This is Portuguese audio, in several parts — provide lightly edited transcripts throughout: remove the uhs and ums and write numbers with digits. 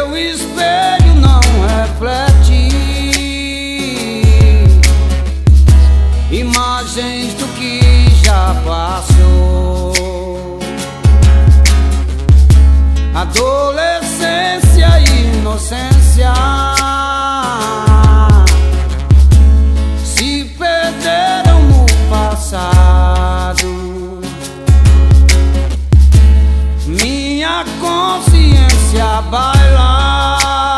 Seu espelho não reflete imagens do que já passou. Adolescência e inocência se perderam no passado. Minha consciência baila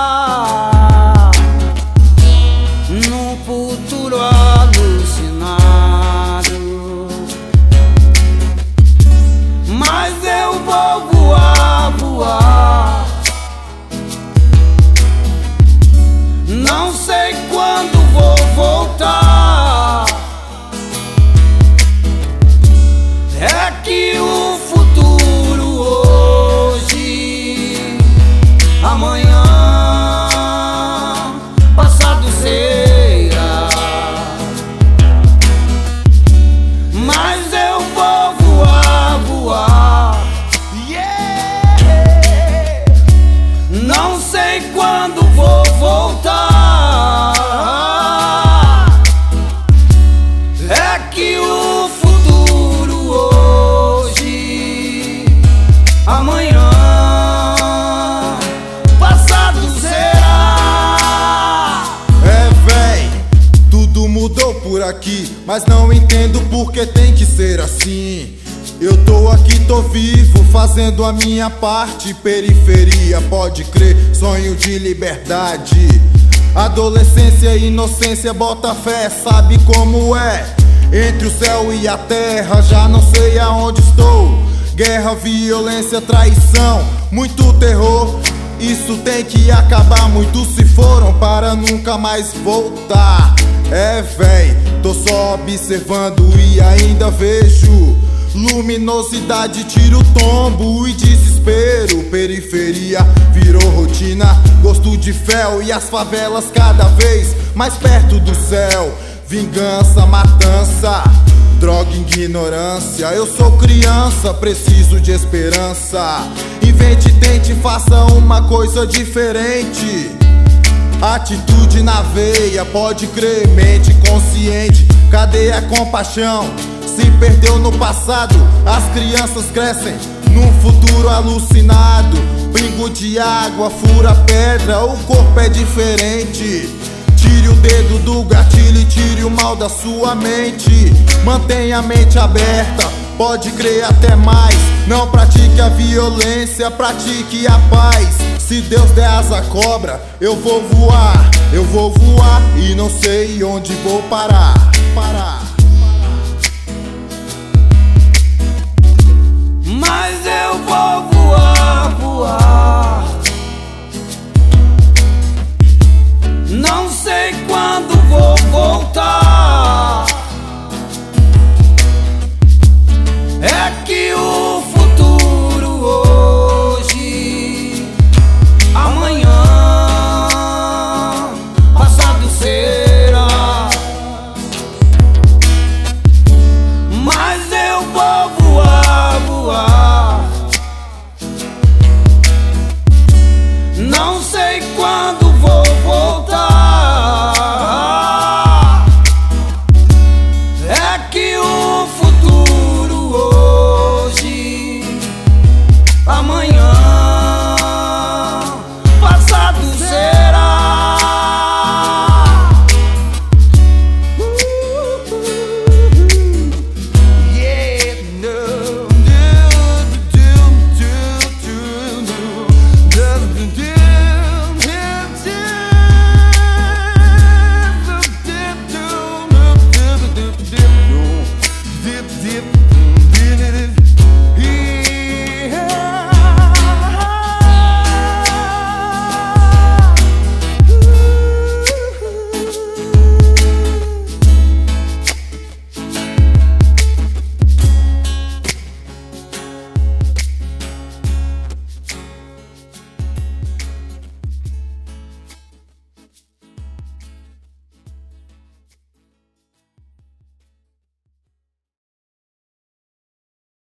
num futuro alucinado. Mas eu vou voar, voar. Não sei quando vou voltar. É que o futuro hoje, amanhã, passado será. Mas eu vou voar, voar. Yeah! Não sei quando vou voltar. É que o futuro hoje, amanhã, passado será. É, véi, tudo mudou por aqui, mas não entendo por que tem que ser assim. Eu tô aqui, tô vivo, fazendo a minha parte. Periferia, pode crer, sonho de liberdade. Adolescência e inocência, bota fé, sabe como é. Entre o céu e a terra, já não sei aonde estou. Guerra, violência, traição, muito terror. Isso tem que acabar, muitos se foram para nunca mais voltar. É, véi, tô só observando e ainda vejo luminosidade, tiro, tombo e desespero. Periferia virou rotina, gosto de fel e as favelas cada vez mais perto do céu. Vingança, matança, droga, ignorância. Eu sou criança, preciso de esperança. Invente, tente, faça uma coisa diferente. Atitude na veia, pode crer, mente consciente. Cadê a compaixão? Se perdeu no passado, as crianças crescem num futuro alucinado. Pingo de água, fura pedra, o corpo é diferente. Tire o dedo do gatilho e tire o mal da sua mente. Mantenha a mente aberta, pode crer até mais. Não pratique a violência, pratique a paz. Se Deus der asa à cobra, eu vou voar e não sei onde vou parar. Mas eu vou voar, voar. Não sei quando vou voltar. É que o futuro hoje, amanhã, passado será. Mas eu vou voar, voar. Não sei quando